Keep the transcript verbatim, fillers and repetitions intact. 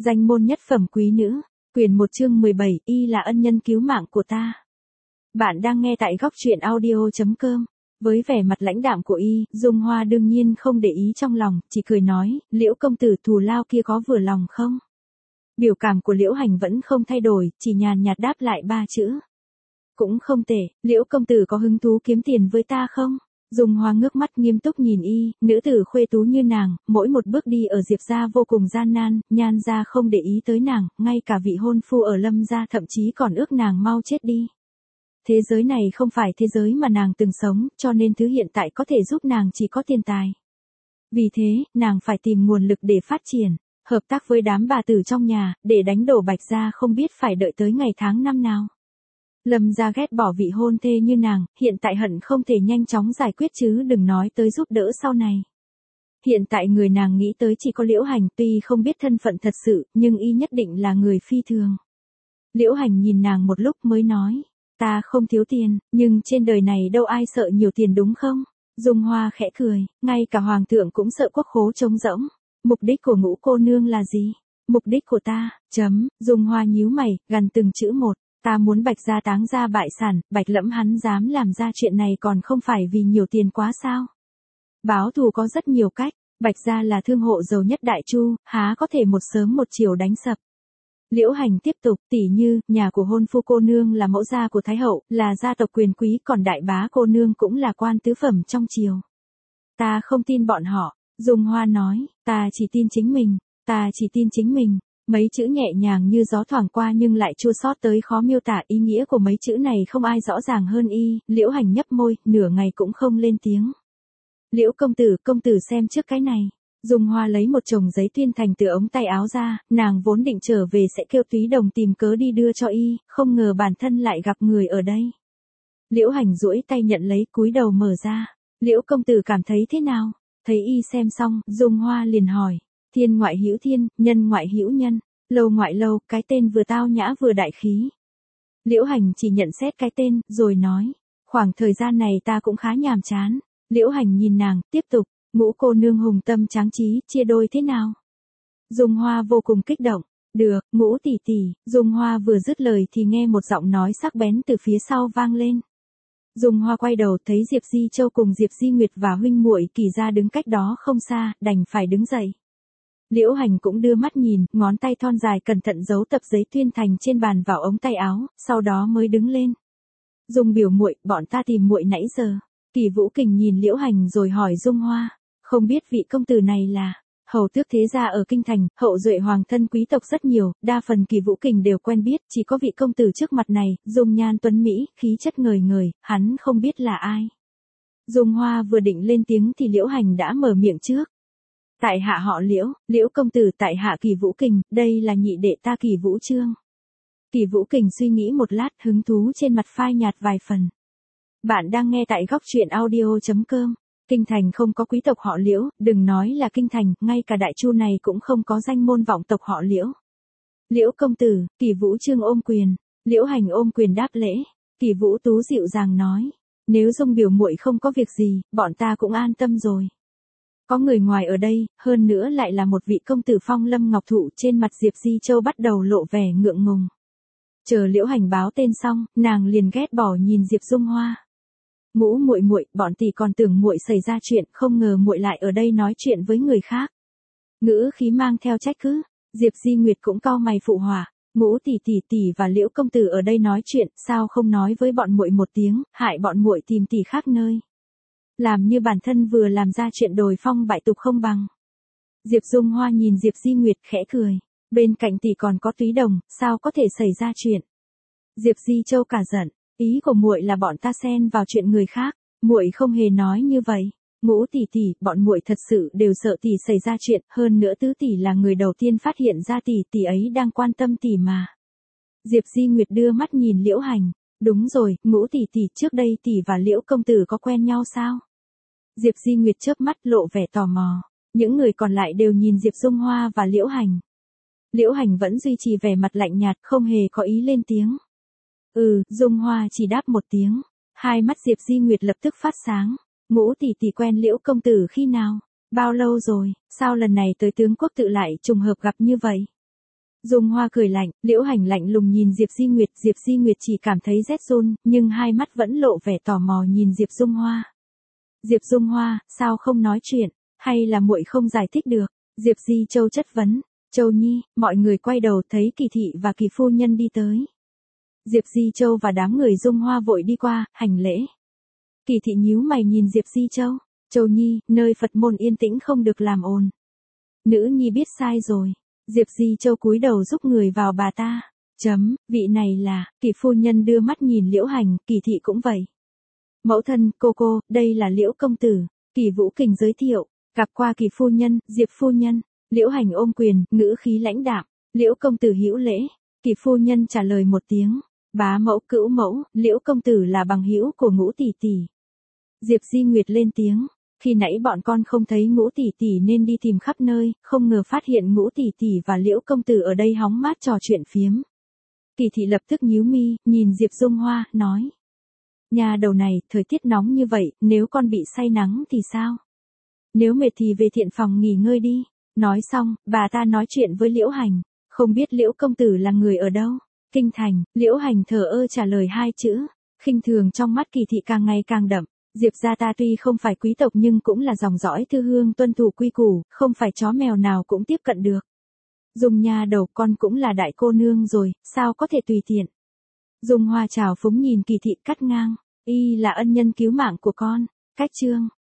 Danh môn nhất phẩm quý nữ, quyển một chương mười bảy, y là ân nhân cứu mạng của ta. Bạn đang nghe tại góc truyện audio chấm com. Với vẻ mặt lãnh đạm của y, Dung Hoa đương nhiên không để ý trong lòng, chỉ cười nói, Liễu công tử thù lao kia có vừa lòng không? Biểu cảm của Liễu Hành vẫn không thay đổi, chỉ nhàn nhạt đáp lại ba chữ. Cũng không tệ, Liễu công tử có hứng thú kiếm tiền với ta không? Dung Hoa ngước mắt nghiêm túc nhìn y, nữ tử khuê tú như nàng, mỗi một bước đi ở Diệp gia vô cùng gian nan, Nhan gia không để ý tới nàng, ngay cả vị hôn phu ở Lâm gia thậm chí còn ước nàng mau chết đi. Thế giới này không phải thế giới mà nàng từng sống, cho nên thứ hiện tại có thể giúp nàng chỉ có tiền tài. Vì thế, nàng phải tìm nguồn lực để phát triển, hợp tác với đám bà tử trong nhà, để đánh đổ Bạch gia không biết phải đợi tới ngày tháng năm nào. Lâm gia ghét bỏ vị hôn thê như nàng, hiện tại hận không thể nhanh chóng giải quyết chứ đừng nói tới giúp đỡ sau này. Hiện tại người nàng nghĩ tới chỉ có Liễu Hành, tuy không biết thân phận thật sự, nhưng y nhất định là người phi thường. Liễu Hành nhìn nàng một lúc mới nói, ta không thiếu tiền, nhưng trên đời này đâu ai sợ nhiều tiền đúng không? Dung Hoa khẽ cười, ngay cả hoàng thượng cũng sợ quốc khố trống rỗng. Mục đích của Ngũ cô nương là gì? Mục đích của ta, chấm, Dung Hoa nhíu mày, gằn từng chữ một. Ta muốn Bạch gia táng ra bại sản, Bạch lẫm hắn dám làm ra chuyện này còn không phải vì nhiều tiền quá sao? Báo thù có rất nhiều cách, Bạch gia là thương hộ giàu nhất Đại Chu, há có thể một sớm một chiều đánh sập. Liễu Hành tiếp tục, tỉ như, nhà của hôn phu cô nương là mẫu gia của Thái hậu, là gia tộc quyền quý, còn đại bá cô nương cũng là quan tứ phẩm trong triều. Ta không tin bọn họ, Dung Hoa nói, ta chỉ tin chính mình, ta chỉ tin chính mình. Mấy chữ nhẹ nhàng như gió thoảng qua nhưng lại chua xót tới khó miêu tả, ý nghĩa của mấy chữ này không ai rõ ràng hơn y. Liễu Hành nhấp môi, nửa ngày cũng không lên tiếng. Liễu công tử, công tử xem trước cái này. Dung Hoa lấy một chồng giấy tuyên thành từ ống tay áo ra, nàng vốn định trở về sẽ kêu Túy Đồng tìm cớ đi đưa cho y, không ngờ bản thân lại gặp người ở đây. Liễu Hành duỗi tay nhận lấy, cúi đầu mở ra. Liễu công tử cảm thấy thế nào? Thấy y xem xong, Dung Hoa liền hỏi. Thiên ngoại hữu thiên, nhân ngoại hữu nhân, lâu ngoại lâu, cái tên vừa tao nhã vừa đại khí. Liễu Hành chỉ nhận xét cái tên, rồi nói, khoảng thời gian này ta cũng khá nhàm chán. Liễu Hành nhìn nàng, tiếp tục, Ngũ cô nương hùng tâm tráng trí, chia đôi thế nào? Dung Hoa vô cùng kích động, được, Ngũ tỷ tỷ. Dung Hoa vừa dứt lời thì nghe một giọng nói sắc bén từ phía sau vang lên. Dung Hoa quay đầu thấy Diệp Di Châu cùng Diệp Di Nguyệt và huynh muội Kỳ gia đứng cách đó không xa, đành phải đứng dậy. Liễu Hành cũng đưa mắt nhìn, ngón tay thon dài cẩn thận giấu tập giấy tuyên thành trên bàn vào ống tay áo, sau đó mới đứng lên. Dung biểu muội, bọn ta tìm muội nãy giờ. Kỳ Vũ Kình nhìn Liễu Hành rồi hỏi Dung Hoa, không biết vị công tử này là hầu tước thế gia ở kinh thành, hậu duệ hoàng thân quý tộc rất nhiều, đa phần Kỳ Vũ Kình đều quen biết, chỉ có vị công tử trước mặt này, dung nhan tuấn mỹ, khí chất ngời ngời, hắn không biết là ai. Dung Hoa vừa định lên tiếng thì Liễu Hành đã mở miệng trước. Tại hạ họ Liễu, Liễu công tử, tại hạ Kỳ Vũ Kình, đây là nhị đệ ta Kỳ Vũ Chương. Kỳ Vũ Kình suy nghĩ một lát, hứng thú trên mặt phai nhạt vài phần. Bạn đang nghe tại góc truyện audio chấm com. Kinh thành không có quý tộc họ Liễu, đừng nói là kinh thành, ngay cả Đại Chu này cũng không có danh môn vọng tộc họ Liễu. Liễu công tử, Kỳ Vũ Chương ôm quyền. Liễu Hành ôm quyền đáp lễ. Kỳ Vũ Tú dịu dàng nói, nếu Dung biểu muội không có việc gì, bọn ta cũng an tâm rồi. Có người ngoài ở đây, hơn nữa lại là một vị công tử phong lâm ngọc thụ, trên mặt Diệp Di Châu bắt đầu lộ vẻ ngượng ngùng. Chờ Liễu Hành báo tên xong, nàng liền ghét bỏ nhìn Diệp Dung Hoa. Ngũ muội muội, bọn tỷ còn tưởng muội xảy ra chuyện, không ngờ muội lại ở đây nói chuyện với người khác. Ngữ khí mang theo trách cứ. Diệp Di Nguyệt cũng cau mày phụ họa. Ngũ tỷ tỷ tỷ và Liễu công tử ở đây nói chuyện, sao không nói với bọn muội một tiếng, hại bọn muội tìm tỷ khác nơi. Làm như bản thân vừa làm ra chuyện đồi phong bại tục không bằng. Diệp Dung Hoa nhìn Diệp Di Nguyệt khẽ cười. Bên cạnh tỷ còn có Túy Đồng, sao có thể xảy ra chuyện? Diệp Di Châu cả giận. Ý của muội là bọn ta xen vào chuyện người khác, muội không hề nói như vậy. Ngũ tỷ tỷ, bọn muội thật sự đều sợ tỷ xảy ra chuyện, hơn nữa tứ tỷ là người đầu tiên phát hiện ra tỷ, tỷ ấy đang quan tâm tỷ mà. Diệp Di Nguyệt đưa mắt nhìn Liễu Hành, đúng rồi, Ngũ tỷ tỷ, trước đây tỷ và Liễu công tử có quen nhau sao? Diệp Di Nguyệt chớp mắt lộ vẻ tò mò, những người còn lại đều nhìn Diệp Dung Hoa và Liễu Hành. Liễu Hành vẫn duy trì vẻ mặt lạnh nhạt, không hề có ý lên tiếng. Ừ, Dung Hoa chỉ đáp một tiếng. Hai mắt Diệp Di Nguyệt lập tức phát sáng. Ngũ tỷ tỷ quen Liễu công tử khi nào? Bao lâu rồi? Sao lần này tới tướng quốc tự lại trùng hợp gặp như vậy? Dung Hoa cười lạnh, Liễu Hành lạnh lùng nhìn Diệp Di Nguyệt, Diệp Di Nguyệt chỉ cảm thấy rét run, nhưng hai mắt vẫn lộ vẻ tò mò nhìn Diệp Dung Hoa. Diệp Dung Hoa, sao không nói chuyện, hay là muội không giải thích được? Diệp Di Châu chất vấn. Châu Nhi, mọi người quay đầu thấy Kỳ thị và Kỳ phu nhân đi tới. Diệp Di Châu và đám người Dung Hoa vội đi qua, hành lễ. Kỳ thị nhíu mày nhìn Diệp Di Châu. Châu Nhi, nơi Phật môn yên tĩnh không được làm ồn. Nữ nhi biết sai rồi. Diệp Di Châu cúi đầu giúp người vào bà ta. Chấm, vị này là, Kỳ phu nhân đưa mắt nhìn Liễu Hành, Kỳ thị cũng vậy. Mẫu thân, cô cô, đây là Liễu công tử. Kỳ Vũ Kình giới thiệu, gặp qua Kỳ phu nhân, Diệp phu nhân. Liễu Hành ôm quyền, ngữ khí lãnh đạm. Liễu công tử hữu lễ. Kỳ phu nhân trả lời một tiếng. Bá mẫu, cữu mẫu, Liễu công tử là bằng hữu của Ngũ tỷ tỷ. Diệp Di Nguyệt lên tiếng. Khi nãy bọn con không thấy Ngũ tỷ tỷ nên đi tìm khắp nơi, không ngờ phát hiện Ngũ tỷ tỷ và Liễu công tử ở đây hóng mát trò chuyện phiếm. Kỳ thị lập tức nhíu mi, nhìn Diệp Dung Hoa, nói. Nhà đầu này, thời tiết nóng như vậy, nếu con bị say nắng thì sao? Nếu mệt thì về thiện phòng nghỉ ngơi đi. Nói xong, bà ta nói chuyện với Liễu Hành. Không biết Liễu công tử là người ở đâu? Kinh thành. Liễu Hành thờ ơ trả lời hai chữ. Khinh thường trong mắt Kỳ thị càng ngày càng đậm. Diệp gia ta tuy không phải quý tộc nhưng cũng là dòng dõi thư hương tuân thủ quy củ, không phải chó mèo nào cũng tiếp cận được. Dung nha đầu, con cũng là đại cô nương rồi, sao có thể tùy tiện. Dung Hoa trào phúng nhìn Kỳ thị cắt ngang. Y là ân nhân cứu mạng của con. Cách chương.